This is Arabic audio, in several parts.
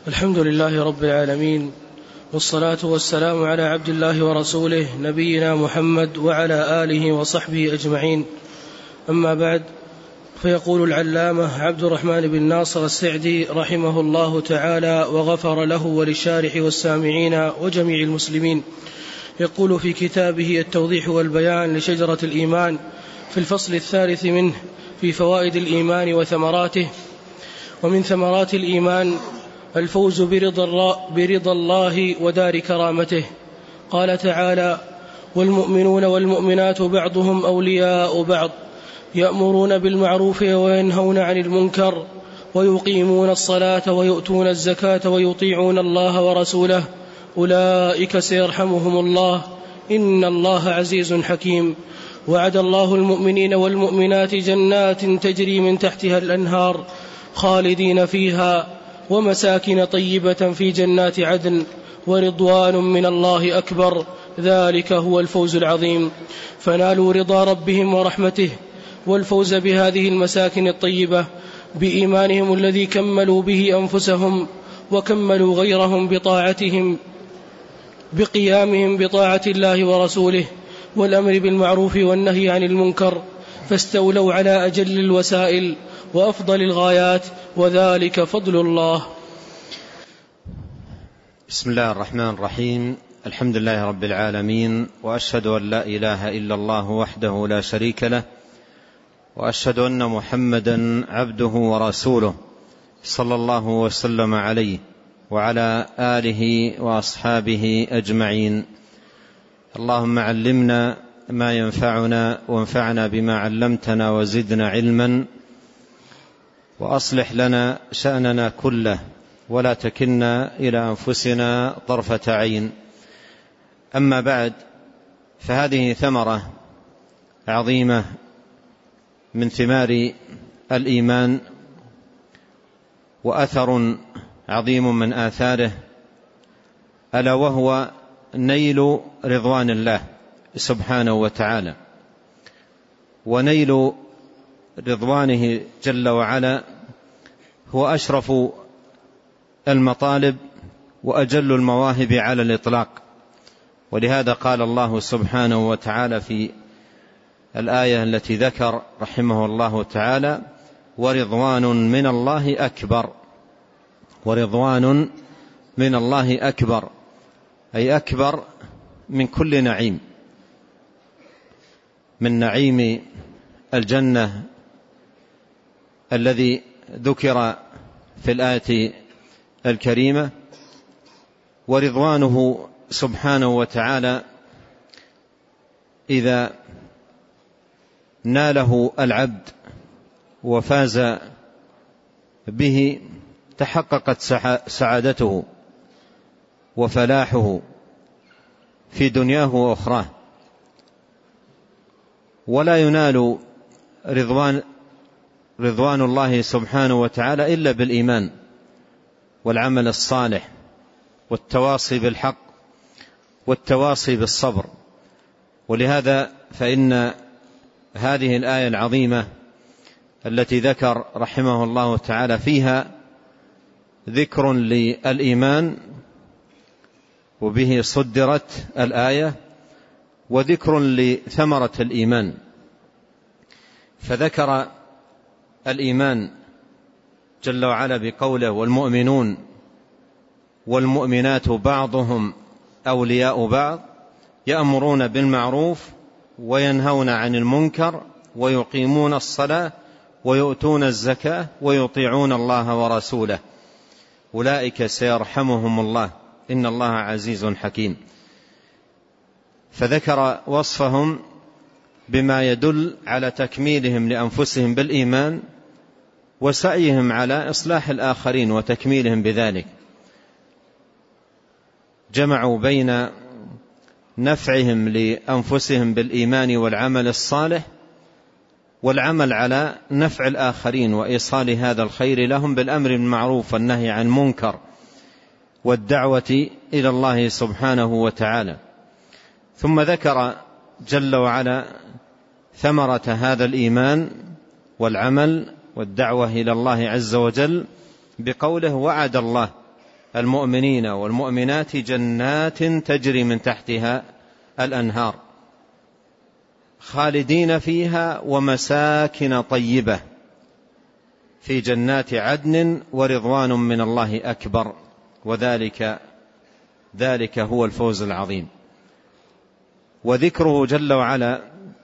الحمد لله رب العالمين، والصلاة والسلام على عبد الله ورسوله نبينا محمد وعلى آله وصحبه أجمعين. أما بعد، فيقول العلامة عبد الرحمن بن ناصر السعدي رحمه الله تعالى وغفر له وللشارح والسامعين وجميع المسلمين، يقول في كتابه التوضيح والبيان لشجرة الإيمان في الفصل الثالث منه في فوائد الإيمان وثمراته: ومن ثمرات الإيمان الفوز برضا الله ودار كرامته. قال تعالى: والمؤمنون والمؤمنات بعضهم أولياء بعض يأمرون بالمعروف وينهون عن المنكر ويقيمون الصلاة ويؤتون الزكاة ويطيعون الله ورسوله أولئك سيرحمهم الله إن الله عزيز حكيم. وعد الله المؤمنين والمؤمنات جنات تجري من تحتها الأنهار خالدين فيها ومساكن طيبة في جنات عدن ورضوان من الله أكبر، ذلك هو الفوز العظيم. فنالوا رضا ربهم ورحمته والفوز بهذه المساكن الطيبة بإيمانهم الذي كملوا به أنفسهم وكملوا غيرهم بطاعتهم بقيامهم بطاعة الله ورسوله والأمر بالمعروف والنهي عن المنكر، فاستولوا على أجل الوسائل وأفضل الغايات، وذلك فضل الله. بسم الله الرحمن الرحيم. الحمد لله رب العالمين، وأشهد أن لا إله إلا الله وحده لا شريك له، وأشهد أن محمدا عبده ورسوله صلى الله وسلم عليه وعلى آله وأصحابه أجمعين. اللهم علمنا ما ينفعنا وانفعنا بما علمتنا وزدنا علما، وأصلح لنا شأننا كله ولا تكلنا إلى أنفسنا طرفة عين. أما بعد، فهذه ثمرة عظيمة من ثمار الإيمان، وأثر عظيم من آثاره، ألا وهو نيل رضوان الله سبحانه وتعالى. ونيل رضوانه جل وعلا هو أشرف المطالب وأجل المواهب على الإطلاق، ولهذا قال الله سبحانه وتعالى في الآية التي ذكر رحمه الله تعالى: ورضوان من الله أكبر. ورضوان من الله أكبر، أي أكبر من كل نعيم، من نعيم الجنة الذي ذكر في الآية الكريمة. ورضوانه سبحانه وتعالى إذا ناله العبد وفاز به تحققت سعادته وفلاحه في دنياه وأخراه. ولا ينال رضوان الله سبحانه وتعالى إلا بالإيمان والعمل الصالح والتواصي بالحق والتواصي بالصبر. ولهذا فإن هذه الآية العظيمة التي ذكر رحمه الله تعالى فيها ذكر للإيمان، وبه صدرت الآية، وذكر لثمرة الإيمان. فذكر الإيمان جل وعلا بقوله: والمؤمنون والمؤمنات بعضهم أولياء بعض يأمرون بالمعروف وينهون عن المنكر ويقيمون الصلاة ويؤتون الزكاة ويطيعون الله ورسوله أولئك سيرحمهم الله إن الله عزيز حكيم. فذكر وصفهم بما يدل على تكميلهم لأنفسهم بالإيمان وسعيهم على إصلاح الآخرين وتكميلهم بذلك. جمعوا بين نفعهم لأنفسهم بالإيمان والعمل الصالح والعمل على نفع الآخرين وإيصال هذا الخير لهم بالأمر بالمعروف والنهي عن المنكر والدعوة إلى الله سبحانه وتعالى. ثم ذكر جل وعلا ثمرة هذا الإيمان والعمل والدعوة إلى الله عز وجل بقوله: وعد الله المؤمنين والمؤمنات جنات تجري من تحتها الأنهار خالدين فيها ومساكن طيبة في جنات عدن ورضوان من الله أكبر وذلك هو الفوز العظيم. وذكره جل وعلا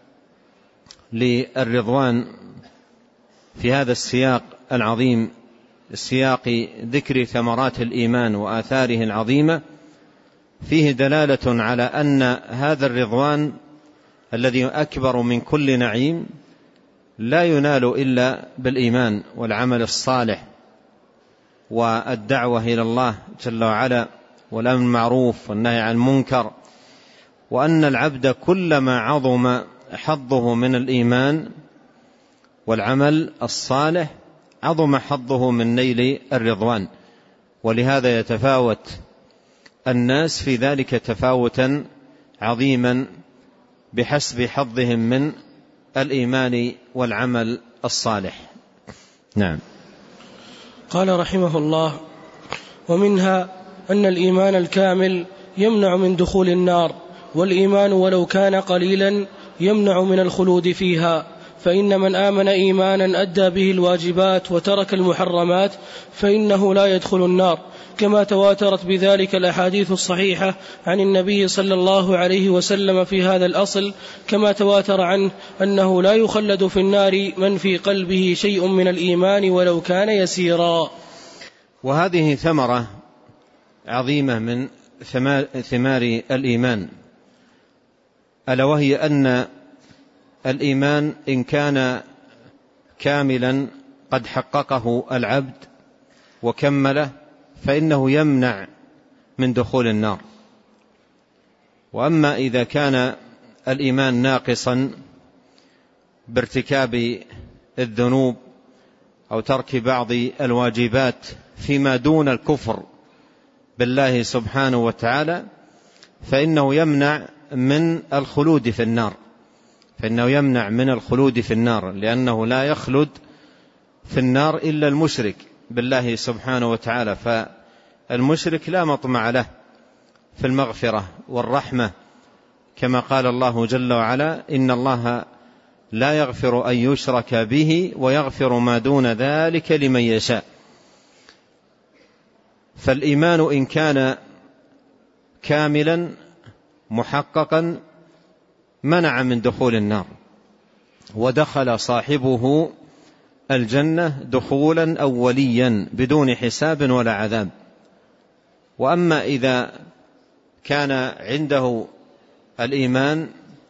للرضوان في هذا السياق العظيم، السياق ذكر ثمرات الإيمان وآثاره العظيمة، فيه دلالة على أن هذا الرضوان الذي أكبر من كل نعيم لا ينال إلا بالإيمان والعمل الصالح والدعوة إلى الله جل وعلا والأمر بالمعروف والنهي عن المنكر، وأن العبد كلما عظم حظه من الإيمان والعمل الصالح عظم حظه من نيل الرضوان. ولهذا يتفاوت الناس في ذلك تفاوتا عظيما بحسب حظهم من الإيمان والعمل الصالح. نعم. قال رحمه الله: ومنها أن الإيمان الكامل يمنع من دخول النار، والإيمان ولو كان قليلا يمنع من الخلود فيها، فإن من آمن إيمانا أدى به الواجبات وترك المحرمات فإنه لا يدخل النار، كما تواترت بذلك الأحاديث الصحيحة عن النبي صلى الله عليه وسلم في هذا الأصل، كما تواتر عنه أنه لا يخلد في النار من في قلبه شيء من الإيمان ولو كان يسيرا. وهذه ثمرة عظيمة من ثمار الإيمان، ألا وهي أن الإيمان إن كان كاملا قد حققه العبد وكمله فإنه يمنع من دخول النار. وأما إذا كان الإيمان ناقصا بارتكاب الذنوب أو ترك بعض الواجبات فيما دون الكفر بالله سبحانه وتعالى فإنه يمنع من الخلود في النار، لأنه لا يخلد في النار إلا المشرك بالله سبحانه وتعالى، فالمشرك لا مطمع له في المغفرة والرحمة، كما قال الله جل وعلا: إن الله لا يغفر أن يشرك به ويغفر ما دون ذلك لمن يشاء. فالإيمان إن كان كاملا محققا منع من دخول النار، ودخل صاحبه الجنة دخولا أوليا بدون حساب ولا عذاب. وأما إذا كان عنده الإيمان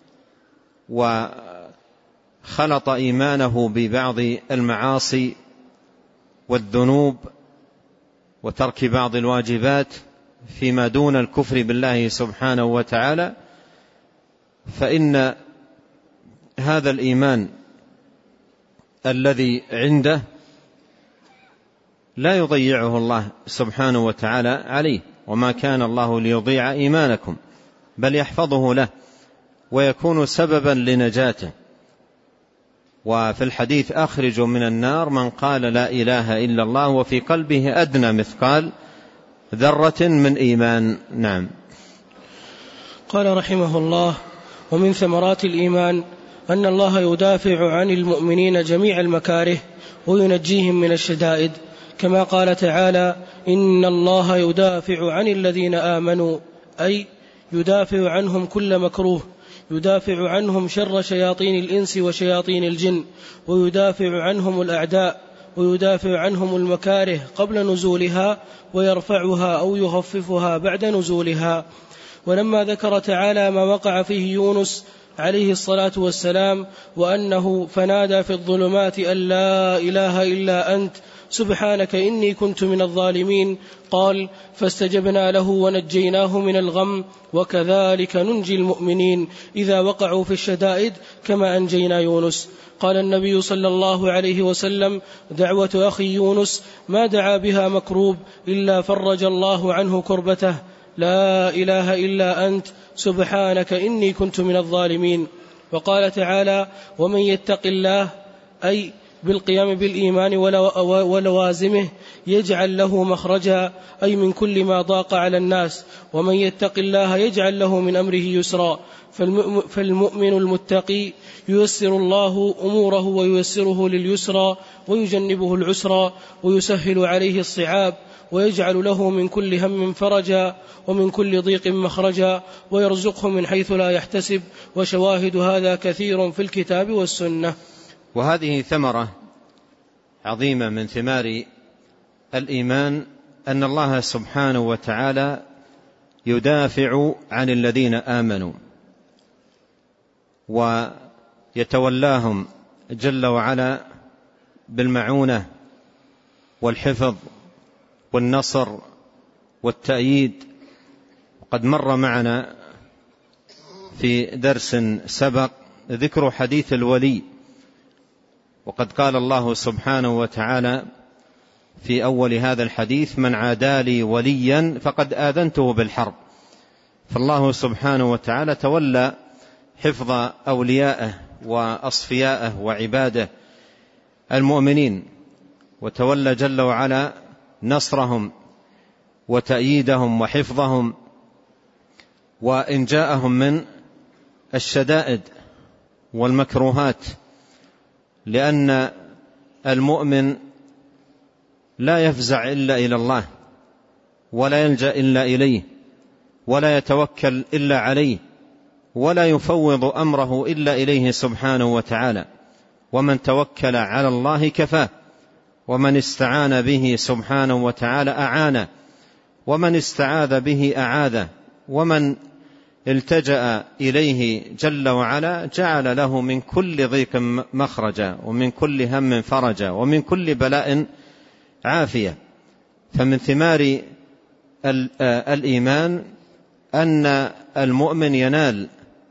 وخلط إيمانه ببعض المعاصي والذنوب وترك بعض الواجبات فيما دون الكفر بالله سبحانه وتعالى، فإن هذا الإيمان الذي عنده لا يضيعه الله سبحانه وتعالى عليه، وما كان الله ليضيع إيمانكم بل يحفظه له ويكون سببا لنجاته. وفي الحديث: أخرج من النار من قال لا إله إلا الله وفي قلبه أدنى مثقال ذرة من إيمان. نعم. قال رحمه الله: ومن ثمرات الإيمان أن الله يدافع عن المؤمنين جميع المكاره وينجيهم من الشدائد، كما قال تعالى: إن الله يدافع عن الذين آمنوا، أي يدافع عنهم كل مكروه، يدافع عنهم شر شياطين الإنس وشياطين الجن، ويدافع عنهم الأعداء، ويدافع عنهم المكاره قبل نزولها، ويرفعها أو يخففها بعد نزولها. ولما ذكر تعالى ما وقع فيه يونس عليه الصلاة والسلام وأنه فنادى في الظلمات أن لا إله إلا أنت سبحانك إني كنت من الظالمين، قال: فاستجبنا له ونجيناه من الغم وكذلك ننجي المؤمنين إذا وقعوا في الشدائد كما أنجينا يونس. قال النبي صلى الله عليه وسلم: دعوة أخي يونس ما دعا بها مكروب إلا فرج الله عنه كربته، لا إله إلا أنت سبحانك إني كنت من الظالمين. وقال تعالى: ومن يتق الله، أي بالقيام بالإيمان ولوازمه يجعل له مخرجا، أي من كل ما ضاق على الناس. ومن يتق الله يجعل له من أمره يسرا. فالمؤمن المتقي ييسر الله أموره وييسره لليسرى ويجنبه العسرى ويسهل عليه الصعاب، ويجعل له من كل هم فرجا ومن كل ضيق مخرجا، ويرزقه من حيث لا يحتسب. وشواهد هذا كثير في الكتاب والسنة. وهذه ثمرة عظيمة من ثمار الإيمان، أن الله سبحانه وتعالى يدافع عن الذين آمنوا ويتولاهم جل وعلا بالمعونة والحفظ والنصر والتأييد. قد مر معنا في درس سبق ذكر حديث الولي، وقد قال الله سبحانه وتعالى في أول هذا الحديث: من عادى لي وليا فقد آذنته بالحرب. فالله سبحانه وتعالى تولى حفظ أوليائه وأصفيائه وعباده المؤمنين، وتولى جل وعلا نصرهم وتأييدهم وحفظهم وإن جاءهم من الشدائد والمكروهات، لأن المؤمن لا يفزع إلا إلى الله، ولا يلجأ إلا إليه، ولا يتوكل إلا عليه، ولا يفوض أمره إلا إليه سبحانه وتعالى. ومن توكل على الله كفاه، ومن استعان به سبحانه وتعالى أعانه، ومن استعاذ به أعاذه، ومن التجأ إليه جل وعلا جعل له من كل ضيق مخرجا، ومن كل هم فرجا، ومن كل بلاء عافية. فمن ثمار الإيمان أن المؤمن ينال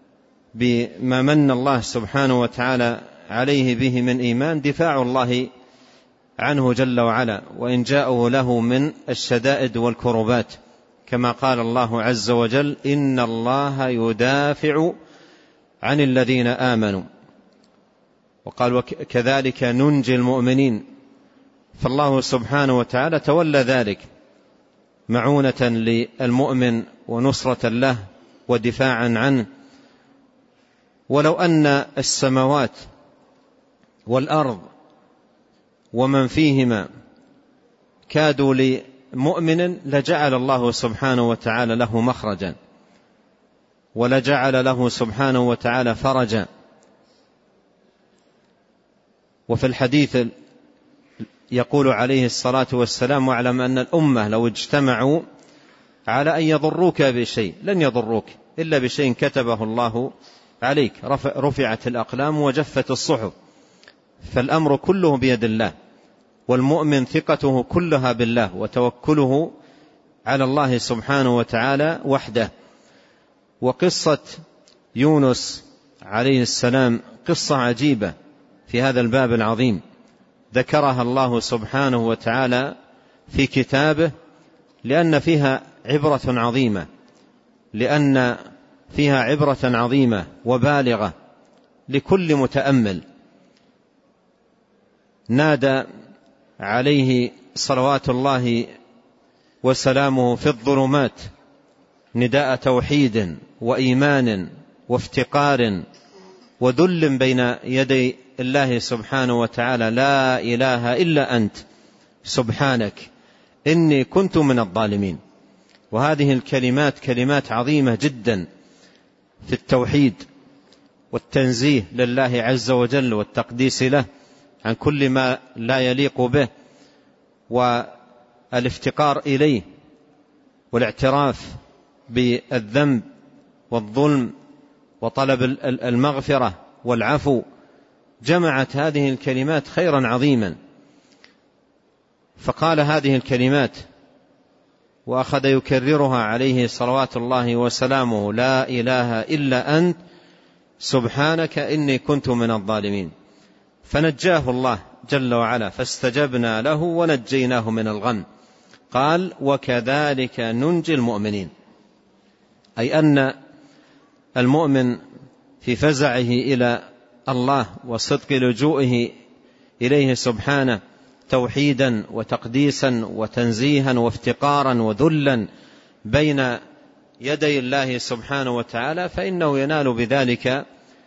بما من الله سبحانه وتعالى عليه به من إيمان دفاع الله عنه جل وعلا، وإن جاءه له من الشدائد والكربات، كما قال الله عز وجل: إن الله يدافع عن الذين آمنوا. وقال: وكذلك ننجي المؤمنين. فالله سبحانه وتعالى تولى ذلك معونة للمؤمن ونصرة له ودفاعا عنه. ولو أن السماوات والأرض ومن فيهما كادوا لمؤمن لجعل الله سبحانه وتعالى له مخرجا، ولجعل له سبحانه وتعالى فرجا. وفي الحديث يقول عليه الصلاة والسلام: واعلم أن الأمة لو اجتمعوا على أن يضروك بشيء لن يضروك إلا بشيء كتبه الله عليك، رفعت الأقلام وجفت الصحف. فالأمر كله بيد الله، والمؤمن ثقته كلها بالله وتوكله على الله سبحانه وتعالى وحده. وقصة يونس عليه السلام قصة عجيبة في هذا الباب العظيم، ذكرها الله سبحانه وتعالى في كتابه لأن فيها عبرة عظيمة، لأن فيها عبرة عظيمة وبالغة لكل متأمل. نادى عليه صلوات الله وسلامه في الظلمات نداء توحيد وإيمان وافتقار وذل بين يدي الله سبحانه وتعالى: لا إله إلا أنت سبحانك إني كنت من الظالمين. وهذه الكلمات كلمات عظيمة جدا في التوحيد والتنزيه لله عز وجل والتقديس له عن كل ما لا يليق به، والافتقار إليه والاعتراف بالذنب والظلم وطلب المغفرة والعفو. جمعت هذه الكلمات خيرا عظيما، فقال هذه الكلمات وأخذ يكررها عليه صلوات الله وسلامه: لا إله إلا أنت سبحانك إني كنت من الظالمين. فنجاه الله جل وعلا، فاستجبنا له ونجيناه من الغم. قال: وكذلك ننجي المؤمنين، أي أن المؤمن في فزعه إلى الله وصدق لجوئه إليه سبحانه توحيدا وتقديسا وتنزيها وافتقارا وذلا بين يدي الله سبحانه وتعالى، فإنه ينال بذلك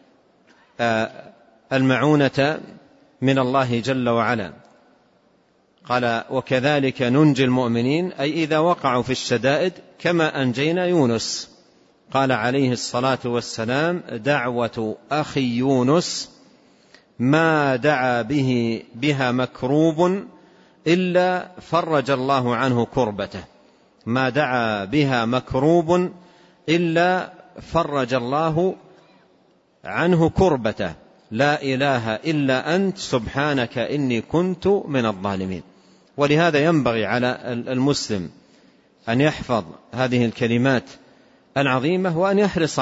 المعونة من الله جل وعلا. قال: وكذلك ننجي المؤمنين، أي إذا وقعوا في الشدائد كما أنجينا يونس. قال عليه الصلاة والسلام: دعوة أخي يونس ما دعا بها مكروب إلا فرج الله عنه كربته. ما دعا بها مكروب إلا فرج الله عنه كربته. لا إله إلا أنت سبحانك إني كنت من الظالمين. ولهذا ينبغي على المسلم أن يحفظ هذه الكلمات العظيمة وأن يحرص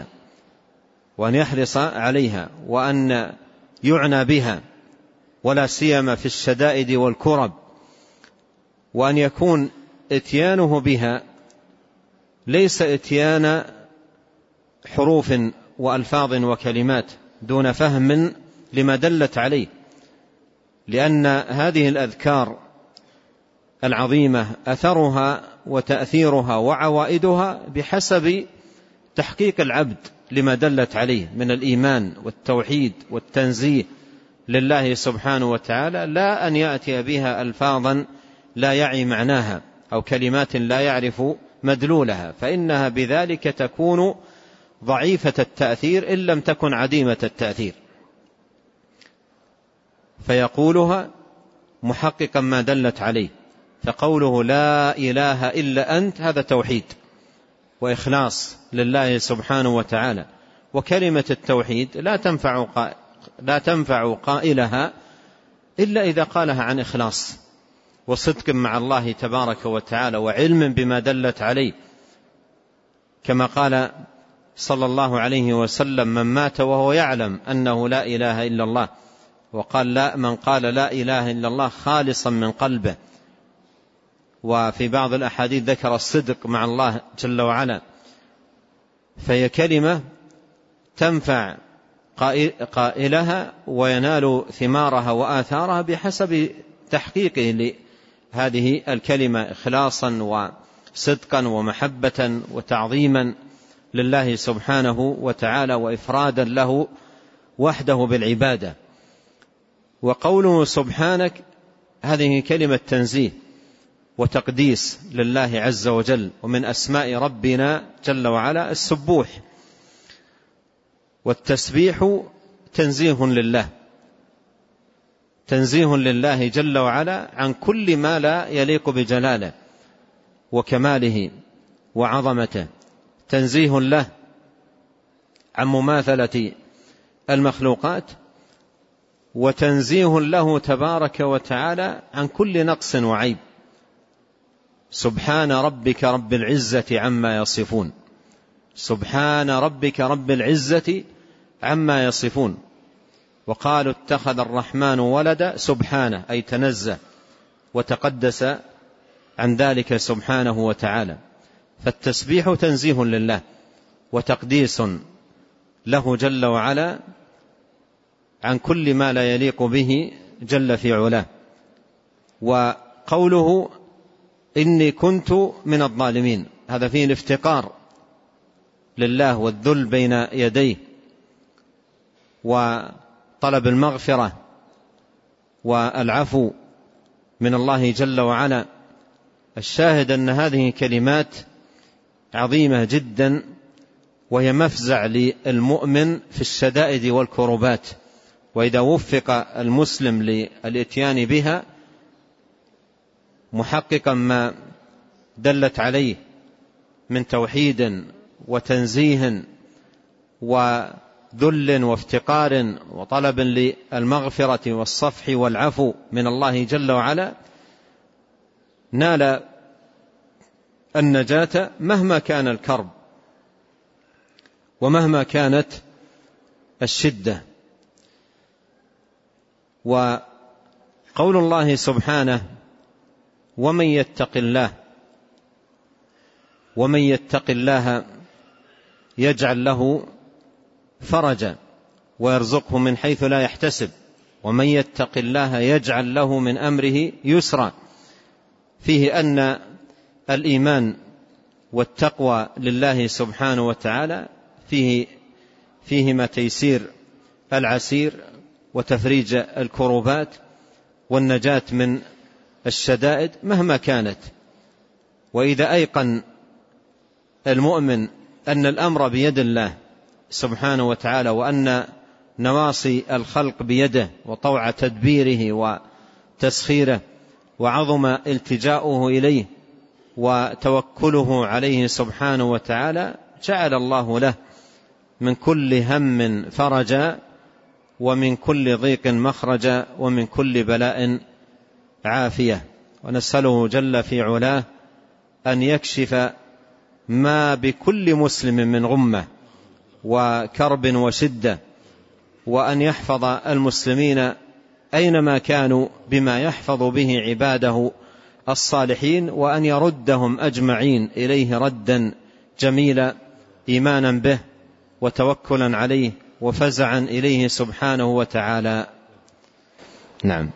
عليها وأن يعنى بها، ولا سيما في الشدائد والكرب، وأن يكون اتيانه بها ليس اتيان حروف وألفاظ وكلمات دون فهم لما دلت عليه، لأن هذه الأذكار العظيمة أثرها وتأثيرها وعوائدها بحسب تحقيق العبد لما دلت عليه من الإيمان والتوحيد والتنزيه لله سبحانه وتعالى، لا أن يأتي بها ألفاظا لا يعي معناها أو كلمات لا يعرف مدلولها، فإنها بذلك تكون ضعيفة التأثير إن لم تكن عديمة التأثير. فيقولها محققا ما دلت عليه. فقوله لا إله إلا أنت هذا توحيد وإخلاص لله سبحانه وتعالى. وكلمة التوحيد لا تنفع قائلها إلا إذا قالها عن إخلاص وصدق مع الله تبارك وتعالى وعلم بما دلت عليه، كما قال صلى الله عليه وسلم: من مات وهو يعلم أنه لا إله إلا الله. وقال: لا، من قال لا إله إلا الله خالصا من قلبه. وفي بعض الأحاديث ذكر الصدق مع الله جل وعلا. فهي كلمة تنفع قائلها وينال ثمارها وآثارها بحسب تحقيقه لهذه الكلمة إخلاصا وصدقا ومحبة وتعظيما لله سبحانه وتعالى وإفرادا له وحده بالعبادة. وقوله سبحانك هذه كلمة تنزيه وتقديس لله عز وجل، ومن أسماء ربنا جل وعلا السبوح. والتسبيح تنزيه لله جل وعلا عن كل ما لا يليق بجلاله وكماله وعظمته، تنزيه له عن مماثلة المخلوقات، وتنزيه له تبارك وتعالى عن كل نقص وعيب. سبحان ربك رب العزة عما يصفون. سبحان ربك رب العزة عما يصفون. وقالوا اتخذ الرحمن ولدا، سبحانه أي تنزه وتقدس عن ذلك سبحانه وتعالى. فالتسبيح تنزيه لله وتقديس له جل وعلا عن كل ما لا يليق به جل في علاه. وقوله إني كنت من الظالمين هذا فيه الافتقار لله والذل بين يديه وطلب المغفرة والعفو من الله جل وعلا. الشاهد أن هذه كلمات عظيمة جدا، وهي مفزع للمؤمن في الشدائد والكربات. وإذا وفق المسلم للإتيان بها محققا ما دلت عليه من توحيد وتنزيه وذل وافتقار وطلب للمغفرة والصفح والعفو من الله جل وعلا، نال النجاة مهما كان الكرب ومهما كانت الشدة. وقول الله سبحانه ومن يتق الله يجعل له فرجا ويرزقه من حيث لا يحتسب ومن يتق الله يجعل له من أمره يسرا. فيه أن الإيمان والتقوى لله سبحانه وتعالى فيهما تيسير العسير وتفريج الكروبات والنجاة من الشدائد مهما كانت. وإذا أيقن المؤمن أن الأمر بيد الله سبحانه وتعالى، وأن نواصي الخلق بيده وطوع تدبيره وتسخيره، وعظم التجاؤه إليه وتوكله عليه سبحانه وتعالى، جعل الله له من كل هم فرجا، ومن كل ضيق مخرجا، ومن كل بلاء عافية. ونسأله جل في علاه أن يكشف ما بكل مسلم من غمة وكرب وشدة، وأن يحفظ المسلمين أينما كانوا بما يحفظ به عباده الصالحين، وأن يردهم أجمعين إليه ردا جميلا، إيمانا به وتوكلا عليه وفزعا إليه سبحانه وتعالى. نعم.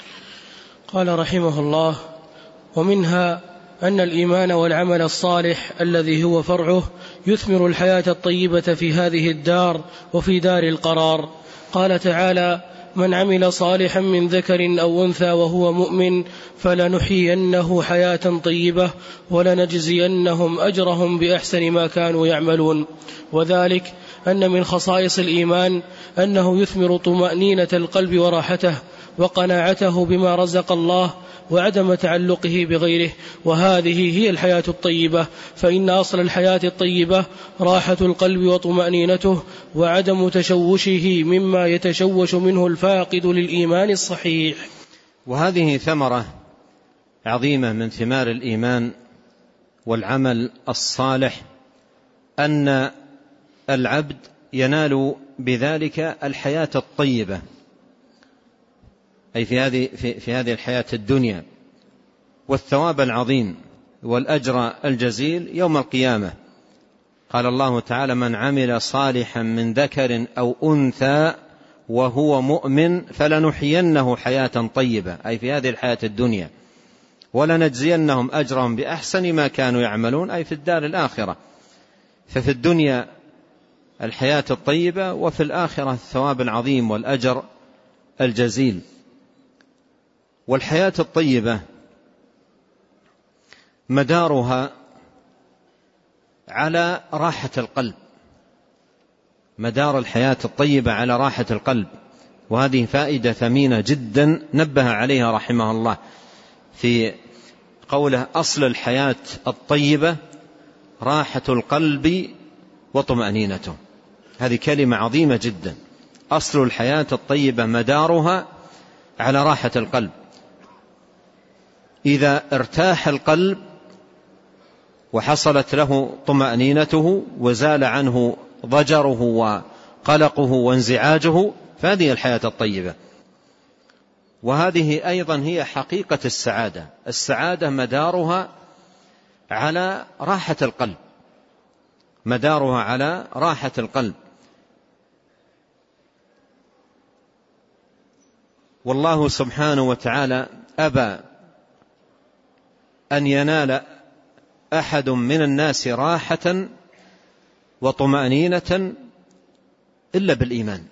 قال رحمه الله: ومنها أن الإيمان والعمل الصالح الذي هو فرعه يثمر الحياة الطيبة في هذه الدار وفي دار القرار. قال تعالى: من عمل صالحا من ذكر أو أنثى وهو مؤمن فلنحيينه حياة طيبة ولنجزينهم أجرهم بأحسن ما كانوا يعملون. وذلك أن من خصائص الإيمان أنه يثمر طمأنينة القلب وراحته وقناعته بما رزق الله وعدم تعلقه بغيره، وهذه هي الحياة الطيبة. فإن أصل الحياة الطيبة راحة القلب وطمأنينته وعدم تشوشه مما يتشوش منه الفاقد للإيمان الصحيح. وهذه ثمرة عظيمة من ثمار الإيمان والعمل الصالح، أن العبد ينال بذلك الحياة الطيبة، أي في هذه الحياة الدنيا، والثواب العظيم والأجر الجزيل يوم القيامة. قال الله تعالى: من عمل صالحا من ذكر أو أنثى وهو مؤمن فلنحيينه حياة طيبة، أي في هذه الحياة الدنيا، ولنجزينهم أجرهم بأحسن ما كانوا يعملون، أي في الدار الآخرة. ففي الدنيا الحياة الطيبة، وفي الآخرة الثواب العظيم والأجر الجزيل. والحياة الطيبة مدارها على راحة القلب، مدار الحياة الطيبة على راحة القلب. وهذه فائدة ثمينة جدا نبه عليها رحمه الله في قوله: أصل الحياة الطيبة راحة القلب وطمأنينته. هذه كلمة عظيمة جدا. أصل الحياة الطيبة مدارها على راحة القلب. إذا ارتاح القلب وحصلت له طمأنينته وزال عنه ضجره وقلقه وانزعاجه، فهذه الحياة الطيبة. وهذه أيضا هي حقيقة السعادة. السعادة مدارها على راحة القلب، مدارها على راحة القلب. والله سبحانه وتعالى أبى أن ينال أحد من الناس راحة وطمأنينة إلا بالإيمان،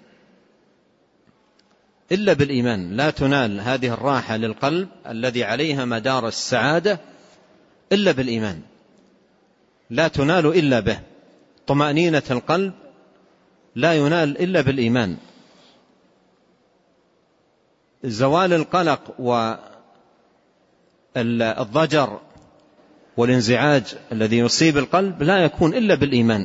إلا بالإيمان. لا تنال هذه الراحة للقلب الذي عليها مدار السعادة إلا بالإيمان، لا تنال إلا به. طمأنينة القلب لا ينال إلا بالإيمان. زوال القلق والضجر والانزعاج الذي يصيب القلب لا يكون إلا بالإيمان،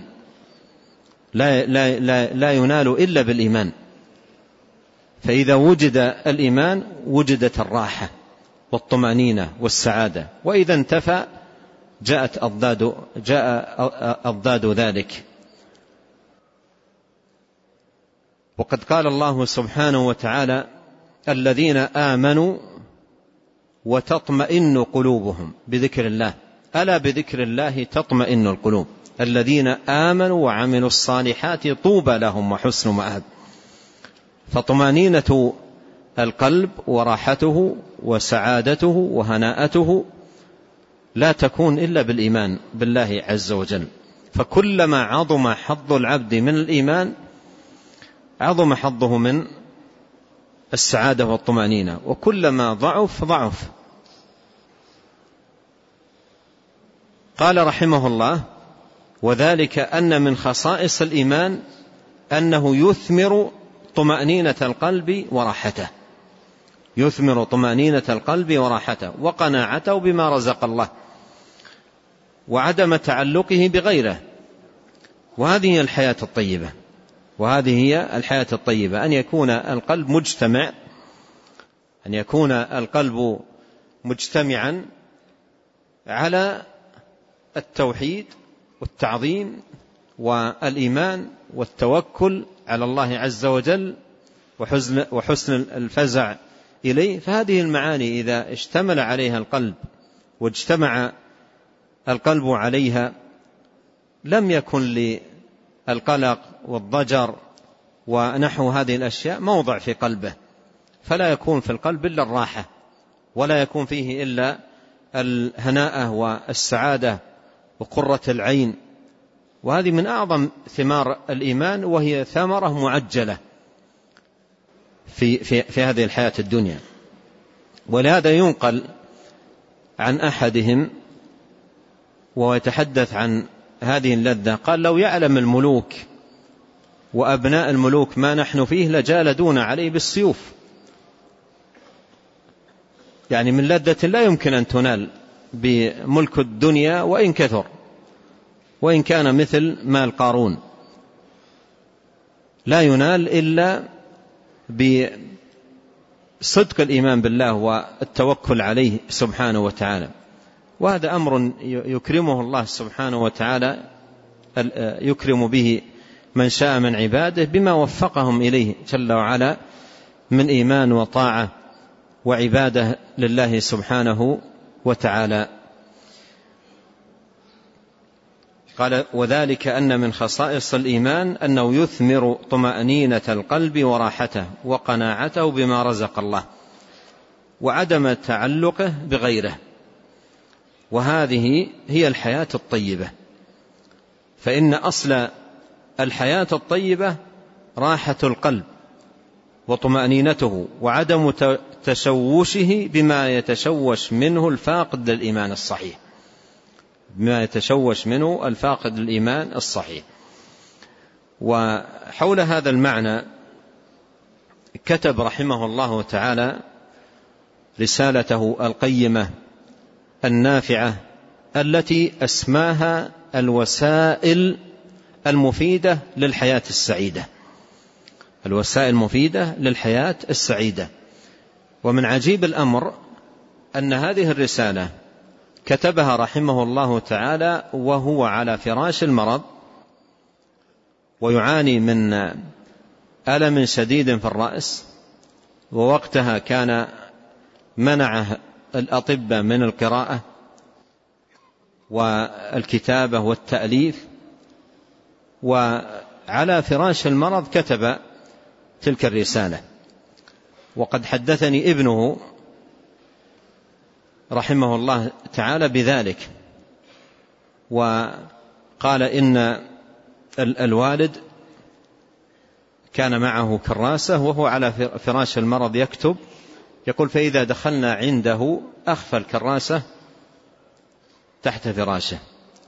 لا ينال إلا بالإيمان. فإذا وجد الإيمان وجدت الراحة والطمأنينة والسعادة، وإذا انتفى جاء أضداد ذلك. وقد قال الله سبحانه وتعالى: الذين آمنوا وتطمئن قلوبهم بذكر الله، ألا بذكر الله تطمئن القلوب. الذين آمنوا وعملوا الصالحات طوبى لهم وحسن مآب. فطمأنينة القلب وراحته وسعادته وهناءته لا تكون إلا بالإيمان بالله عز وجل. فكلما عظم حظ العبد من الإيمان عظم حظه من السعادة والطمأنينة، وكلما ضعف. قال رحمه الله: وذلك أن من خصائص الإيمان أنه يثمر طمأنينة القلب وراحته، يثمر طمأنينة القلب وراحته وقناعته بما رزق الله وعدم تعلقه بغيره. وهذه هي الحياة الطيبة، وهذه هي الحياة الطيبة، أن يكون القلب مجتمع، أن يكون القلب مجتمعا على التوحيد والتعظيم والإيمان والتوكل على الله عز وجل وحسن الفزع إليه. فهذه المعاني إذا اشتمل عليها القلب واجتمع القلب عليها لم يكن للقلق والضجر ونحو هذه الأشياء موضع في قلبه، فلا يكون في القلب إلا الراحة، ولا يكون فيه إلا الهناءة والسعادة وقرة العين. وهذه من أعظم ثمار الإيمان، وهي ثمرة معجلة في هذه الحياة الدنيا. ولهذا ينقل عن أحدهم ويتحدث عن هذه اللذة، قال: لو يعلم الملوك وأبناء الملوك ما نحن فيه لجالدون عليه بالسيوف. يعني من لذة لا يمكن أن تنال بملك الدنيا وإن كثر، وإن كان مثل مال قارون، لا ينال إلا بصدق الإيمان بالله والتوكل عليه سبحانه وتعالى. وهذا أمر يكرمه الله سبحانه وتعالى، يكرم به من شاء من عباده بما وفقهم إليه جل وعلا من إيمان وطاعة وعبادة لله سبحانه وتعالى. قال: وذلك أن من خصائص الإيمان أنه يثمر طمأنينة القلب وراحته وقناعته بما رزق الله وعدم تعلقه بغيره. وهذه هي الحياة الطيبة، فإن أصل الحياة الطيبة راحة القلب وطمأنينته وعدم تشوشه بما يتشوش منه الفاقد للإيمان الصحيح، بما يتشوش منه الفاقد للإيمان الصحيح. وحول هذا المعنى كتب رحمه الله تعالى رسالته القيمة النافعة التي أسماها الوسائل المفيدة للحياة السعيدة، الوسائل المفيدة للحياة السعيدة. ومن عجيب الأمر أن هذه الرسالة كتبها رحمه الله تعالى وهو على فراش المرض ويعاني من ألم شديد في الرأس، ووقتها كان منعه الأطباء من القراءة والكتابة والتأليف، وعلى فراش المرض كتب تلك الرسالة. وقد حدثني ابنه رحمه الله تعالى بذلك، وقال إن الوالد كان معه كراسة وهو على فراش المرض يكتب، يقول: فإذا دخلنا عنده أخفى الكراسة تحت فراشه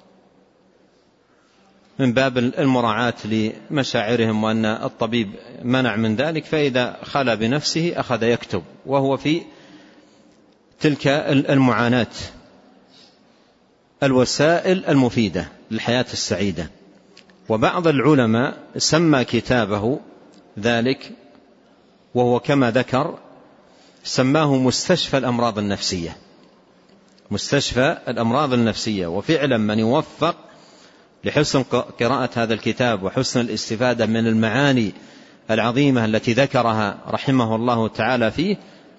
من باب المراعاة لمشاعرهم وأن الطبيب منع من ذلك، فإذا خلى بنفسه أخذ يكتب وهو في تلك المعاناة. الوسائل المفيدة للحياة السعيدة. وبعض العلماء سمى كتابه ذلك، وهو كما ذكر سماه مستشفى الأمراض النفسية، مستشفى الأمراض النفسية. وفعلا من يوفق لحسن قراءة هذا الكتاب وحسن الاستفادة من المعاني العظيمة التي ذكرها رحمه الله تعالى فيه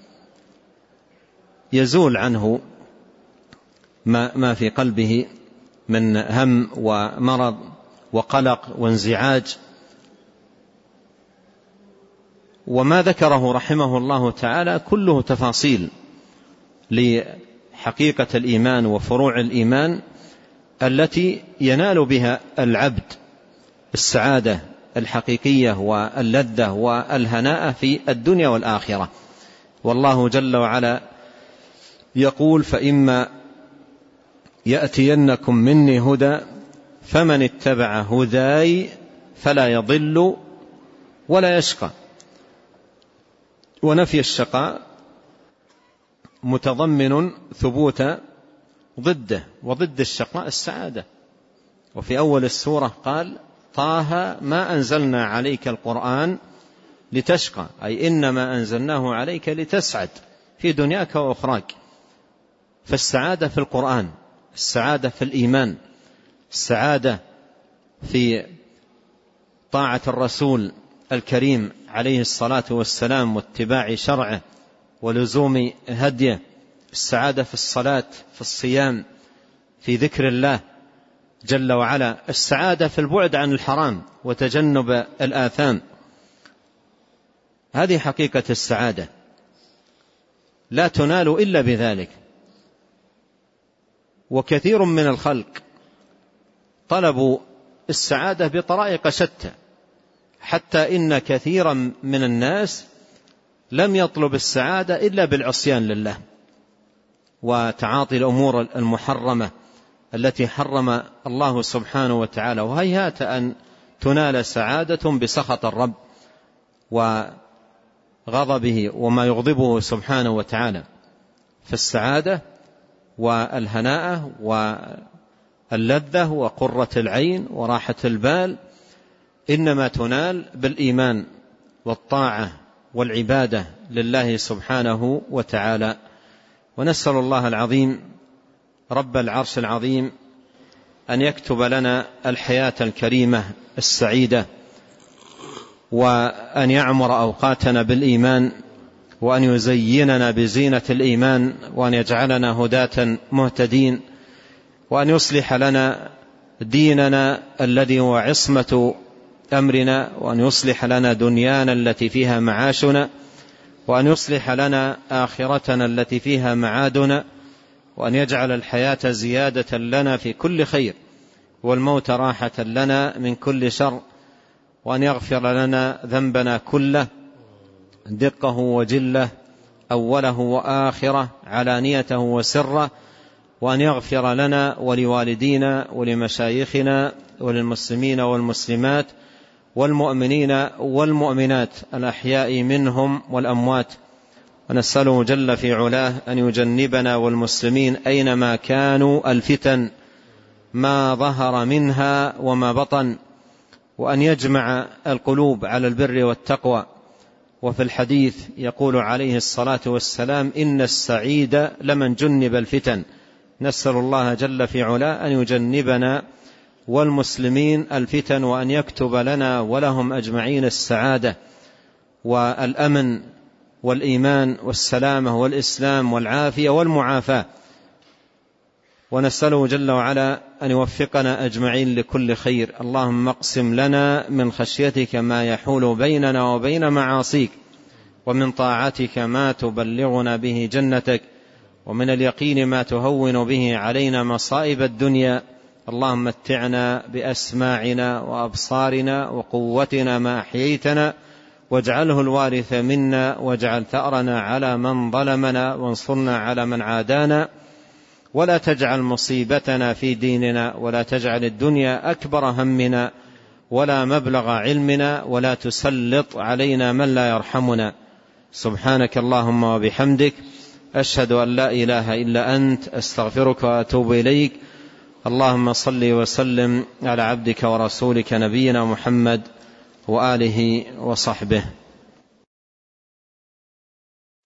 يزول عنه ما في قلبه من هم ومرض وقلق وانزعاج. وما ذكره رحمه الله تعالى كله تفاصيل لحقيقة الإيمان وفروع الإيمان التي ينال بها العبد السعادة الحقيقية واللذة والهناء في الدنيا والآخرة. والله جل وعلا يقول: فإما يأتينكم مني هدى فمن اتبع هداي فلا يضل ولا يشقى. ونفي الشقاء متضمن ثبوت ضده، وضد الشقاء السعادة. وفي أول السورة قال: طه ما أنزلنا عليك القرآن لتشقى، أي إنما أنزلناه عليك لتسعد في دنياك وأخراك. فالسعادة في القرآن، السعادة في الإيمان، السعادة في طاعة الرسول الكريم عليه الصلاة والسلام واتباع شرعه ولزوم هديه، السعادة في الصلاة، في الصيام، في ذكر الله جل وعلا، السعادة في البعد عن الحرام وتجنب الآثام. هذه حقيقة السعادة، لا تنال إلا بذلك. وكثير من الخلق طلبوا السعادة بطرائق شتى، حتى إن كثيرا من الناس لم يطلب السعادة إلا بالعصيان لله وتعاطي الأمور المحرمة التي حرم الله سبحانه وتعالى. وهيهات أن تنال سعادة بسخط الرب وغضبه وما يغضبه سبحانه وتعالى. فالسعادة والهناء واللذة وقرة العين وراحة البال إنما تنال بالإيمان والطاعة والعبادة لله سبحانه وتعالى. ونسأل الله العظيم رب العرش العظيم أن يكتب لنا الحياة الكريمة السعيدة، وأن يعمر أوقاتنا بالإيمان، وأن يزيننا بزينة الإيمان، وأن يجعلنا هداة مهتدين، وأن يصلح لنا ديننا الذي هو عصمة أمرنا، وأن يصلح لنا دنيانا التي فيها معاشنا، وأن يصلح لنا آخرتنا التي فيها معادنا، وأن يجعل الحياة زيادة لنا في كل خير، والموت راحة لنا من كل شر، وأن يغفر لنا ذنبنا كله دقه وجله، أوله وآخره، علانيته وسره، وأن يغفر لنا ولوالدينا ولمشايخنا وللمسلمين والمسلمات والمؤمنين والمؤمنات الأحياء منهم والأموات. ونسأله جل في علاه أن يجنبنا والمسلمين أينما كانوا الفتن ما ظهر منها وما بطن، وأن يجمع القلوب على البر والتقوى. وفي الحديث يقول عليه الصلاة والسلام: إن السعيد لمن جنب الفتن. نسأل الله جل في علاه أن يجنبنا والمسلمين الفتن، وأن يكتب لنا ولهم أجمعين السعادة والأمن والإيمان والسلامة والإسلام والعافية والمعافاة. ونسأله جل وعلا أن يوفقنا أجمعين لكل خير. اللهم اقسم لنا من خشيتك ما يحول بيننا وبين معاصيك، ومن طاعتك ما تبلغنا به جنتك، ومن اليقين ما تهون به علينا مصائب الدنيا. اللهم متعنا بأسماعنا وأبصارنا وقوتنا ما أحييتنا، واجعله الوارث منا، واجعل ثأرنا على من ظلمنا، وانصرنا على من عادانا، ولا تجعل مصيبتنا في ديننا، ولا تجعل الدنيا أكبر همنا ولا مبلغ علمنا، ولا تسلط علينا من لا يرحمنا. سبحانك اللهم وبحمدك، أشهد أن لا إله إلا أنت، أستغفرك وأتوب إليك. اللهم صل وسلم على عبدك ورسولك نبينا محمد وآله وصحبه.